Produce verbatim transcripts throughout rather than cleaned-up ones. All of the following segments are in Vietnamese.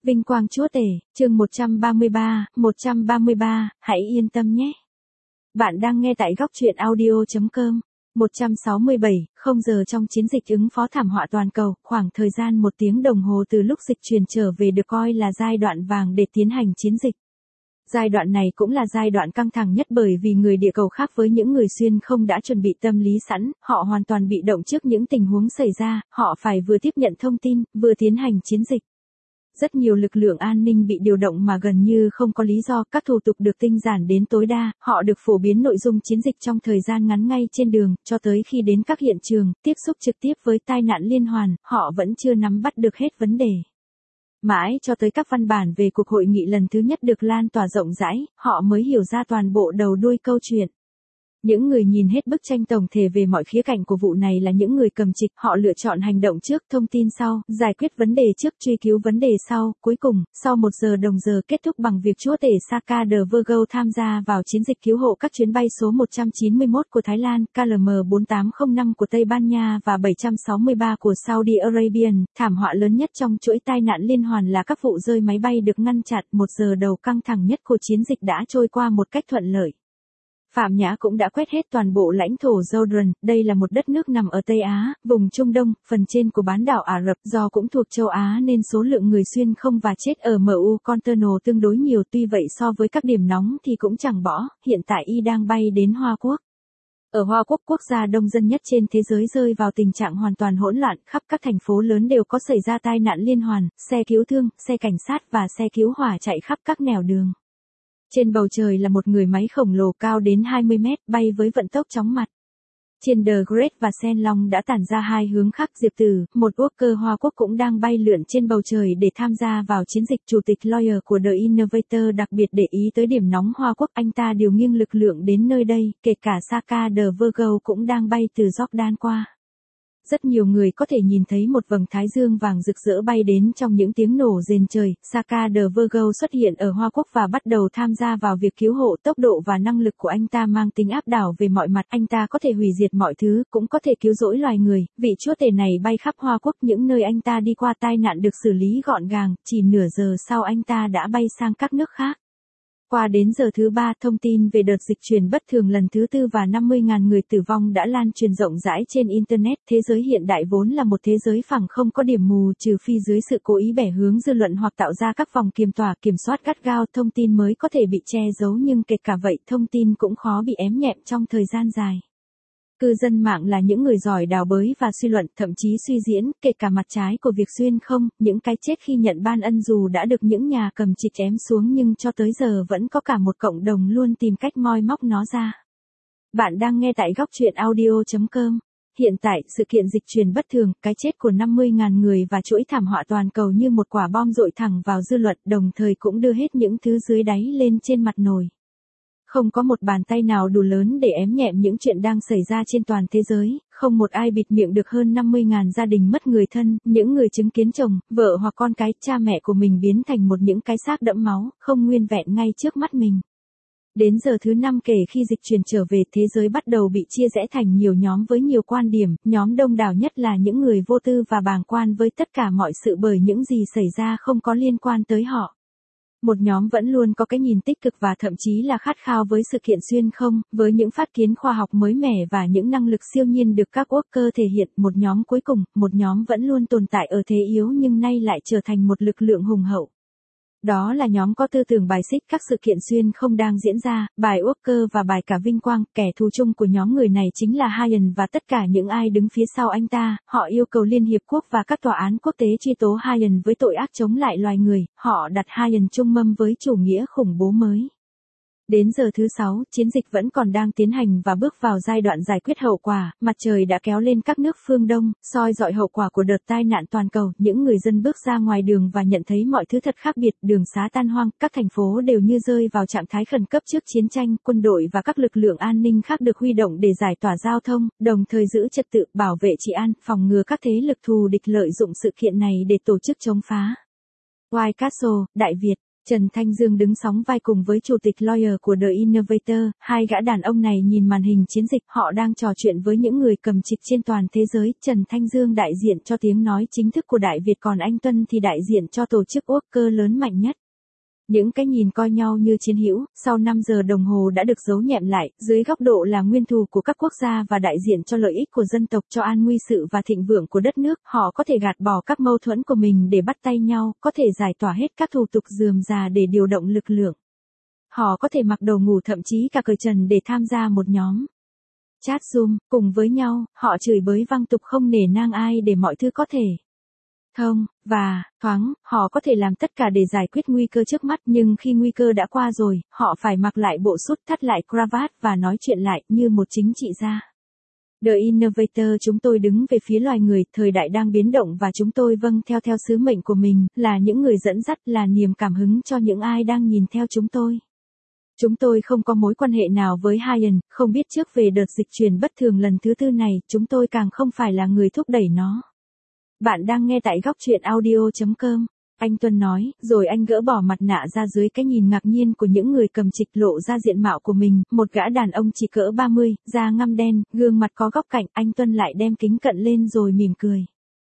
Vinh quang Chúa Tể, chương một trăm ba mươi ba, một trăm ba mươi ba, hãy yên tâm nhé. Bạn đang nghe tại góc truyện audio chấm com. một trăm sáu mươi bảy, không giờ trong chiến dịch ứng phó thảm họa toàn cầu, khoảng thời gian một tiếng đồng hồ từ lúc dịch truyền trở về được coi là giai đoạn vàng để tiến hành chiến dịch. Giai đoạn này cũng là giai đoạn căng thẳng nhất bởi vì người địa cầu khác với những người xuyên không đã chuẩn bị tâm lý sẵn, họ hoàn toàn bị động trước những tình huống xảy ra, họ phải vừa tiếp nhận thông tin, vừa tiến hành chiến dịch. Rất nhiều lực lượng an ninh bị điều động mà gần như không có lý do, các thủ tục được tinh giản đến tối đa, họ được phổ biến nội dung chiến dịch trong thời gian ngắn ngay trên đường, cho tới khi đến các hiện trường, tiếp xúc trực tiếp với tai nạn liên hoàn, họ vẫn chưa nắm bắt được hết vấn đề. Mãi cho tới các văn bản về cuộc hội nghị lần thứ nhất được lan tỏa rộng rãi, họ mới hiểu ra toàn bộ đầu đuôi câu chuyện. Những người nhìn hết bức tranh tổng thể về mọi khía cạnh của vụ này là những người cầm trịch, họ lựa chọn hành động trước, thông tin sau, giải quyết vấn đề trước, truy cứu vấn đề sau, cuối cùng, sau một giờ đồng giờ kết thúc bằng việc Chúa Tể Saka de Virgo tham gia vào chiến dịch cứu hộ các chuyến bay số một trăm chín mươi mốt của Thái Lan, K L M bốn tám không năm của Tây Ban Nha và bảy trăm sáu mươi ba của Saudi Arabia. Thảm họa lớn nhất trong chuỗi tai nạn liên hoàn là các vụ rơi máy bay được ngăn chặn, một giờ đầu căng thẳng nhất của chiến dịch đã trôi qua một cách thuận lợi. Phạm Nhã cũng đã quét hết toàn bộ lãnh thổ Jordan, đây là một đất nước nằm ở Tây Á, vùng Trung Đông, phần trên của bán đảo Ả Rập, do cũng thuộc châu Á nên số lượng người xuyên không và chết ở em u Container tương đối nhiều, tuy vậy so với các điểm nóng thì cũng chẳng bỏ, hiện tại y đang bay đến Hoa Quốc. Ở Hoa Quốc, quốc gia đông dân nhất trên thế giới, rơi vào tình trạng hoàn toàn hỗn loạn, khắp các thành phố lớn đều có xảy ra tai nạn liên hoàn, xe cứu thương, xe cảnh sát và xe cứu hỏa chạy khắp các nẻo đường. Trên bầu trời là một người máy khổng lồ cao đến hai mươi mét, bay với vận tốc chóng mặt. Trên The Great và Sen Long đã tản ra hai hướng khác. Diệp Tử, một worker Hoa Quốc cũng đang bay lượn trên bầu trời để tham gia vào chiến dịch. Chủ tịch Lawyer của The Innovator đặc biệt để ý tới điểm nóng Hoa Quốc, anh ta điều nghiêng lực lượng đến nơi đây, kể cả Saka de Virgo cũng đang bay từ Jordan qua. Rất nhiều người có thể nhìn thấy một vầng thái dương vàng rực rỡ bay đến trong những tiếng nổ rền trời. Saka de Virgo xuất hiện ở Hoa Quốc và bắt đầu tham gia vào việc cứu hộ. Tốc độ và năng lực của anh ta mang tính áp đảo về mọi mặt. Anh ta có thể hủy diệt mọi thứ, cũng có thể cứu rỗi loài người. Vị Chúa Tể này bay khắp Hoa Quốc, những nơi anh ta đi qua tai nạn được xử lý gọn gàng. Chỉ nửa giờ sau anh ta đã bay sang các nước khác. Qua đến giờ thứ ba, thông tin về đợt dịch truyền bất thường lần thứ tư và năm mươi nghìn người tử vong đã lan truyền rộng rãi trên Internet. Thế giới hiện đại vốn là một thế giới phẳng không có điểm mù, trừ phi dưới sự cố ý bẻ hướng dư luận hoặc tạo ra các vòng kiềm tỏa kiểm soát gắt gao. Thông tin mới có thể bị che giấu nhưng kể cả vậy thông tin cũng khó bị ém nhẹm trong thời gian dài. Cư dân mạng là những người giỏi đào bới và suy luận, thậm chí suy diễn, kể cả mặt trái của việc xuyên không, những cái chết khi nhận ban ân dù đã được những nhà cầm trịch chém xuống nhưng cho tới giờ vẫn có cả một cộng đồng luôn tìm cách moi móc nó ra. Bạn đang nghe tại góc truyện audio chấm com. Hiện tại, sự kiện dịch truyền bất thường, cái chết của năm mươi nghìn người và chuỗi thảm họa toàn cầu như một quả bom dội thẳng vào dư luận, đồng thời cũng đưa hết những thứ dưới đáy lên trên mặt nồi. Không có một bàn tay nào đủ lớn để ém nhẹm những chuyện đang xảy ra trên toàn thế giới, không một ai bịt miệng được hơn năm mươi nghìn gia đình mất người thân, những người chứng kiến chồng, vợ hoặc con cái, cha mẹ của mình biến thành một những cái xác đẫm máu, không nguyên vẹn ngay trước mắt mình. Đến giờ thứ năm kể khi dịch truyền trở về, thế giới bắt đầu bị chia rẽ thành nhiều nhóm với nhiều quan điểm, nhóm đông đảo nhất là những người vô tư và bàng quan với tất cả mọi sự bởi những gì xảy ra không có liên quan tới họ. Một nhóm vẫn luôn có cái nhìn tích cực và thậm chí là khát khao với sự kiện xuyên không, với những phát kiến khoa học mới mẻ và những năng lực siêu nhiên được các worker thể hiện. Một nhóm cuối cùng, một nhóm vẫn luôn tồn tại ở thế yếu nhưng nay lại trở thành một lực lượng hùng hậu. Đó là nhóm có tư tưởng bài xích các sự kiện xuyên không đang diễn ra, bài worker và bài cả vinh quang. Kẻ thù chung của nhóm người này chính là Hayen và tất cả những ai đứng phía sau anh ta. Họ yêu cầu Liên Hiệp Quốc và các tòa án quốc tế truy tố Hayen với tội ác chống lại loài người. Họ đặt Hayen chung mâm với chủ nghĩa khủng bố mới. Đến giờ thứ sáu, chiến dịch vẫn còn đang tiến hành và bước vào giai đoạn giải quyết hậu quả. Mặt trời đã kéo lên các nước phương Đông, soi rọi hậu quả của đợt tai nạn toàn cầu. Những người dân bước ra ngoài đường và nhận thấy mọi thứ thật khác biệt. Đường xá tan hoang, các thành phố đều như rơi vào trạng thái khẩn cấp trước chiến tranh. Quân đội và các lực lượng an ninh khác được huy động để giải tỏa giao thông, đồng thời giữ trật tự, bảo vệ trị an, phòng ngừa các thế lực thù địch lợi dụng sự kiện này để tổ chức chống phá. White Castle, Đại Việt. Trần Thanh Dương đứng sóng vai cùng với chủ tịch Lawyer của The Innovator, hai gã đàn ông này nhìn màn hình chiến dịch, họ đang trò chuyện với những người cầm trịch trên toàn thế giới. Trần Thanh Dương đại diện cho tiếng nói chính thức của Đại Việt, còn anh Tuân thì đại diện cho tổ chức Worker lớn mạnh nhất. Những cái nhìn coi nhau như chiến hữu, sau năm giờ đồng hồ đã được giấu nhẹm lại, dưới góc độ là nguyên thù của các quốc gia và đại diện cho lợi ích của dân tộc, cho an nguy sự và thịnh vượng của đất nước, họ có thể gạt bỏ các mâu thuẫn của mình để bắt tay nhau, có thể giải tỏa hết các thủ tục rườm rà để điều động lực lượng. Họ có thể mặc đồ ngủ, thậm chí cả cởi trần để tham gia một nhóm chat Zoom, cùng với nhau, họ chửi bới văng tục không nể nang ai để mọi thứ có thể thông, và, thoáng, họ có thể làm tất cả để giải quyết nguy cơ trước mắt, nhưng khi nguy cơ đã qua rồi, họ phải mặc lại bộ sút, thắt lại cravat và nói chuyện lại như một chính trị gia. The Innovator, chúng tôi đứng về phía loài người, thời đại đang biến động và chúng tôi vâng theo theo sứ mệnh của mình, là những người dẫn dắt, là niềm cảm hứng cho những ai đang nhìn theo chúng tôi. Chúng tôi không có mối quan hệ nào với Hyen, không biết trước về đợt dịch truyền bất thường lần thứ tư này, chúng tôi càng không phải là người thúc đẩy nó. Bạn đang nghe tại góc truyện audio chấm com. Anh Tuân nói, rồi anh gỡ bỏ mặt nạ ra dưới cái nhìn ngạc nhiên của những người cầm trịch, lộ ra diện mạo của mình, một gã đàn ông chỉ cỡ ba mươi, da ngăm đen, gương mặt có góc cạnh, anh Tuân lại đem kính cận lên rồi mỉm cười.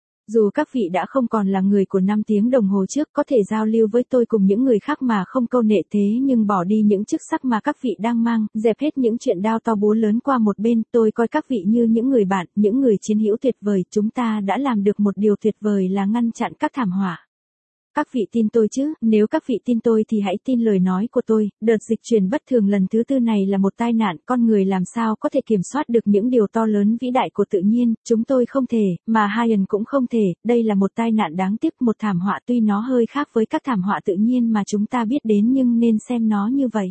Dù các vị đã không còn là người của năm tiếng đồng hồ trước, có thể giao lưu với tôi cùng những người khác mà không câu nệ, thế nhưng bỏ đi những chức sắc mà các vị đang mang, dẹp hết những chuyện đao to búa lớn qua một bên, tôi coi các vị như những người bạn, những người chiến hữu tuyệt vời, chúng ta đã làm được một điều tuyệt vời là ngăn chặn các thảm họa. Các vị tin tôi chứ, nếu các vị tin tôi thì hãy tin lời nói của tôi, đợt dịch truyền bất thường lần thứ tư này là một tai nạn, con người làm sao có thể kiểm soát được những điều to lớn vĩ đại của tự nhiên, chúng tôi không thể, mà Hyen cũng không thể, đây là một tai nạn đáng tiếc, một thảm họa tuy nó hơi khác với các thảm họa tự nhiên mà chúng ta biết đến nhưng nên xem nó như vậy.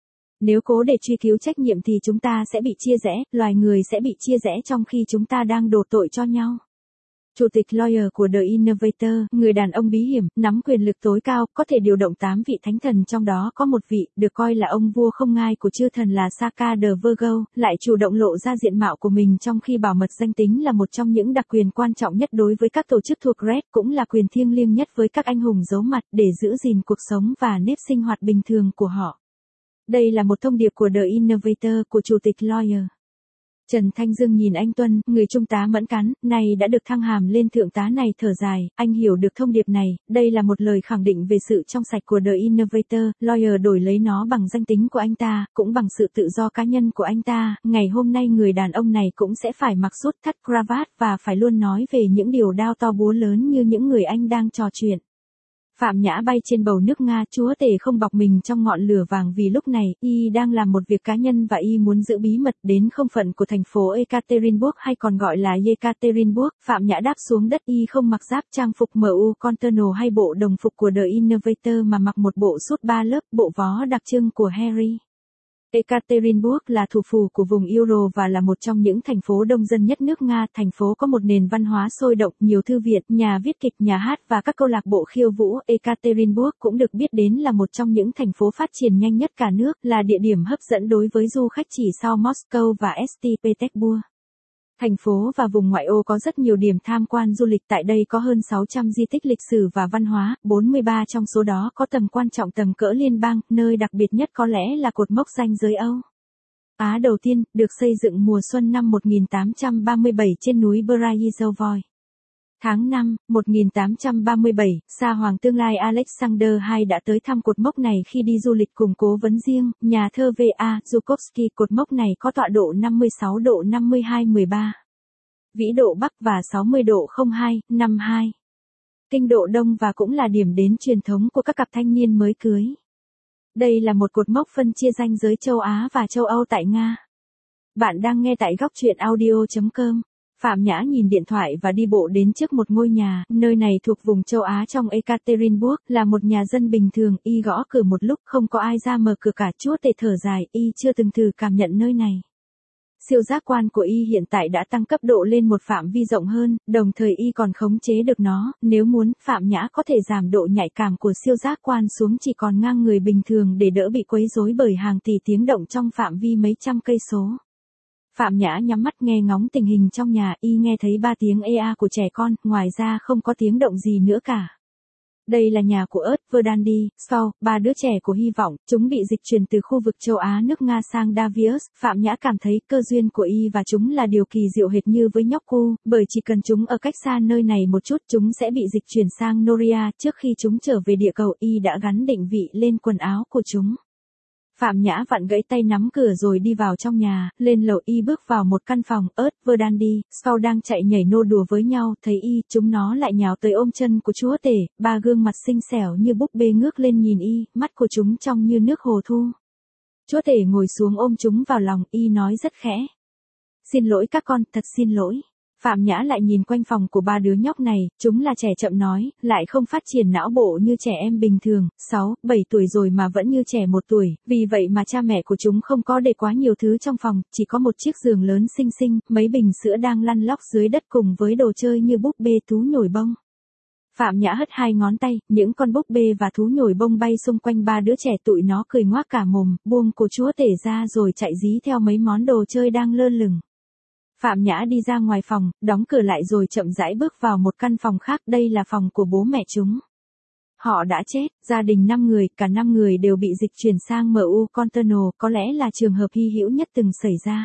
Nếu cố để truy cứu trách nhiệm thì chúng ta sẽ bị chia rẽ, loài người sẽ bị chia rẽ trong khi chúng ta đang đổ tội cho nhau. Chủ tịch Lawyer của The Innovator, người đàn ông bí hiểm, nắm quyền lực tối cao, có thể điều động tám vị thánh thần, trong đó có một vị, được coi là ông vua không ngai của chư thần là Saka the Virgo, lại chủ động lộ ra diện mạo của mình trong khi bảo mật danh tính là một trong những đặc quyền quan trọng nhất đối với các tổ chức thuộc Red, cũng là quyền thiêng liêng nhất với các anh hùng giấu mặt để giữ gìn cuộc sống và nếp sinh hoạt bình thường của họ. Đây là một thông điệp của The Innovator, của Chủ tịch Lawyer. Trần Thanh Dương nhìn anh Tuân, người trung tá mẫn cán, này đã được thăng hàm lên thượng tá này, thở dài, anh hiểu được thông điệp này, đây là một lời khẳng định về sự trong sạch của The Innovator, Lawyer đổi lấy nó bằng danh tính của anh ta, cũng bằng sự tự do cá nhân của anh ta, ngày hôm nay người đàn ông này cũng sẽ phải mặc sút, thắt cravat và phải luôn nói về những điều đao to búa lớn như những người anh đang trò chuyện. Phạm Nhã bay trên bầu nước Nga, chúa tể không bọc mình trong ngọn lửa vàng vì lúc này, y đang làm một việc cá nhân và y muốn giữ bí mật đến không phận của thành phố Ekaterinburg hay còn gọi là Yekaterinburg. Phạm Nhã đáp xuống đất, y không mặc giáp trang phục em u Contono hay bộ đồng phục của The Innovator mà mặc một bộ sút ba lớp, bộ vó đặc trưng của Harry. Ekaterinburg là thủ phủ của vùng Euro và là một trong những thành phố đông dân nhất nước Nga. Thành phố có một nền văn hóa sôi động, nhiều thư viện, nhà viết kịch, nhà hát và các câu lạc bộ khiêu vũ. Ekaterinburg cũng được biết đến là một trong những thành phố phát triển nhanh nhất cả nước, là địa điểm hấp dẫn đối với du khách chỉ sau Moscow và Saint Petersburg. Thành phố và vùng ngoại ô có rất nhiều điểm tham quan du lịch, tại đây có hơn sáu trăm di tích lịch sử và văn hóa, bốn mươi ba trong số đó có tầm quan trọng tầm cỡ liên bang, nơi đặc biệt nhất có lẽ là cột mốc ranh giới Âu Á đầu tiên, được xây dựng mùa xuân năm một nghìn tám trăm ba mươi bảy trên núi Braizovoy. Tháng năm, một nghìn tám trăm ba mươi bảy, Sa Hoàng tương lai Alexander the Second đã tới thăm cột mốc này khi đi du lịch cùng cố vấn riêng, nhà thơ vê a. Zhukovsky. Cột mốc này có tọa độ năm mươi sáu độ năm mươi hai mười ba, vĩ độ Bắc và sáu mươi độ không hai năm mươi hai, kinh độ Đông và cũng là điểm đến truyền thống của các cặp thanh niên mới cưới. Đây là một cột mốc phân chia ranh giới châu Á và châu Âu tại Nga. Bạn đang nghe tại góc truyện audio chấm com. Phạm Nhã nhìn điện thoại và đi bộ đến trước một ngôi nhà, nơi này thuộc vùng châu Á trong Ekaterinburg, là một nhà dân bình thường, y gõ cửa một lúc không có ai ra mở cửa cả, chúa tể thở dài, y chưa từng thử cảm nhận nơi này. Siêu giác quan của y hiện tại đã tăng cấp độ lên một phạm vi rộng hơn, đồng thời y còn khống chế được nó, nếu muốn, Phạm Nhã có thể giảm độ nhạy cảm của siêu giác quan xuống chỉ còn ngang người bình thường để đỡ bị quấy rối bởi hàng tỷ tiếng động trong phạm vi mấy trăm cây số. Phạm Nhã nhắm mắt nghe ngóng tình hình trong nhà, y nghe thấy ba tiếng ê a của trẻ con, ngoài ra không có tiếng động gì nữa cả. Đây là nhà của Earth Verdandi, sau, ba đứa trẻ của hy vọng, chúng bị dịch chuyển từ khu vực châu Á nước Nga sang Davius, Phạm Nhã cảm thấy cơ duyên của y và chúng là điều kỳ diệu hệt như với nhóc cu, bởi chỉ cần chúng ở cách xa nơi này một chút chúng sẽ bị dịch chuyển sang Noria, trước khi chúng trở về địa cầu y đã gắn định vị lên quần áo của chúng. Phạm Nhã vặn gãy tay nắm cửa rồi đi vào trong nhà, lên lầu y bước vào một căn phòng, Earth Verdandi, sau đang chạy nhảy nô đùa với nhau, thấy y, chúng nó lại nhào tới ôm chân của chúa tể, ba gương mặt xinh xẻo như búp bê ngước lên nhìn y, mắt của chúng trong như nước hồ thu. Chúa tể ngồi xuống ôm chúng vào lòng, y nói rất khẽ. Xin lỗi các con, thật xin lỗi. Phạm Nhã lại nhìn quanh phòng của ba đứa nhóc này, chúng là trẻ chậm nói, lại không phát triển não bộ như trẻ em bình thường, sáu, bảy tuổi rồi mà vẫn như trẻ một tuổi, vì vậy mà cha mẹ của chúng không có để quá nhiều thứ trong phòng, chỉ có một chiếc giường lớn xinh xinh, mấy bình sữa đang lăn lóc dưới đất cùng với đồ chơi như búp bê thú nhồi bông. Phạm Nhã hất hai ngón tay, những con búp bê và thú nhồi bông bay xung quanh ba đứa trẻ, tụi nó cười ngoác cả mồm, buông cô chúa tể ra rồi chạy dí theo mấy món đồ chơi đang lơ lửng. Phạm Nhã đi ra ngoài phòng, đóng cửa lại rồi chậm rãi bước vào một căn phòng khác, đây là phòng của bố mẹ chúng. Họ đã chết, gia đình năm người, cả năm người đều bị dịch chuyển sang em u Contenol, có lẽ là trường hợp hy hữu nhất từng xảy ra.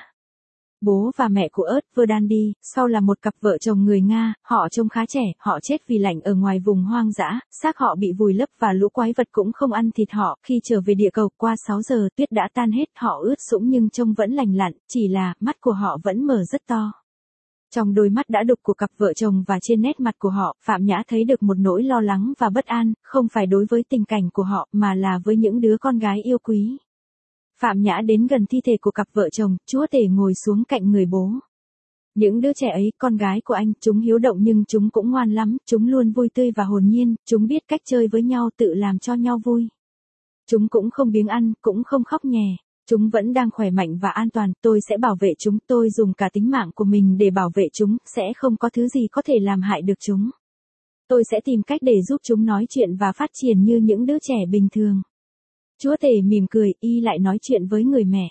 Bố và mẹ của Earth Verdandi, sau là một cặp vợ chồng người Nga, họ trông khá trẻ, họ chết vì lạnh ở ngoài vùng hoang dã, xác họ bị vùi lấp và lũ quái vật cũng không ăn thịt họ, khi trở về địa cầu qua sáu giờ tuyết đã tan hết, họ ướt sũng nhưng trông vẫn lành lặn, chỉ là mắt của họ vẫn mở rất to. Trong đôi mắt đã đục của cặp vợ chồng và trên nét mặt của họ, Phạm Nhã thấy được một nỗi lo lắng và bất an, không phải đối với tình cảnh của họ mà là với những đứa con gái yêu quý. Phạm Nhã đến gần thi thể của cặp vợ chồng, chúa tể ngồi xuống cạnh người bố. Những đứa trẻ ấy, con gái của anh, chúng hiếu động nhưng chúng cũng ngoan lắm, chúng luôn vui tươi và hồn nhiên, chúng biết cách chơi với nhau, tự làm cho nhau vui. Chúng cũng không biếng ăn, cũng không khóc nhè. Chúng vẫn đang khỏe mạnh và an toàn, tôi sẽ bảo vệ chúng, tôi dùng cả tính mạng của mình để bảo vệ chúng, sẽ không có thứ gì có thể làm hại được chúng. Tôi sẽ tìm cách để giúp chúng nói chuyện và phát triển như những đứa trẻ bình thường. Chúa tể mỉm cười, y lại nói chuyện với người mẹ.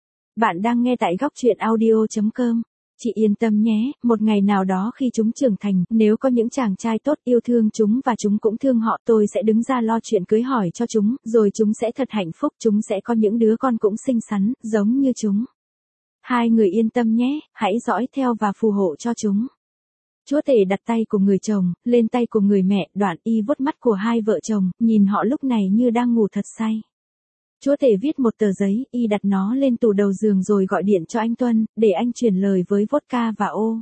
Bạn đang nghe tại góc truyện audio chấm com. Chị yên tâm nhé, một ngày nào đó khi chúng trưởng thành, nếu có những chàng trai tốt yêu thương chúng và chúng cũng thương họ, tôi sẽ đứng ra lo chuyện cưới hỏi cho chúng, rồi chúng sẽ thật hạnh phúc, chúng sẽ có những đứa con cũng xinh xắn, giống như chúng. Hai người yên tâm nhé, hãy dõi theo và phù hộ cho chúng. Chúa tể đặt tay của người chồng, lên tay của người mẹ, đoạn y vuốt mắt của hai vợ chồng, nhìn họ lúc này như đang ngủ thật say. Chúa tể viết một tờ giấy, y đặt nó lên tủ đầu giường rồi gọi điện cho anh Tuân, để anh truyền lời với vodka và ô.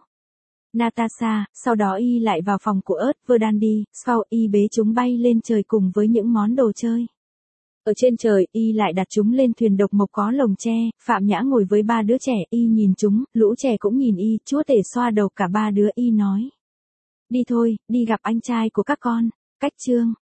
Natasha, sau đó y lại vào phòng của Earth Verdandi, sau y bế chúng bay lên trời cùng với những món đồ chơi. Ở trên trời, y lại đặt chúng lên thuyền độc mộc có lồng tre, Phạm Nhã ngồi với ba đứa trẻ, y nhìn chúng, lũ trẻ cũng nhìn y, chúa tể xoa đầu cả ba đứa y nói. Đi thôi, đi gặp anh trai của các con, cách chương.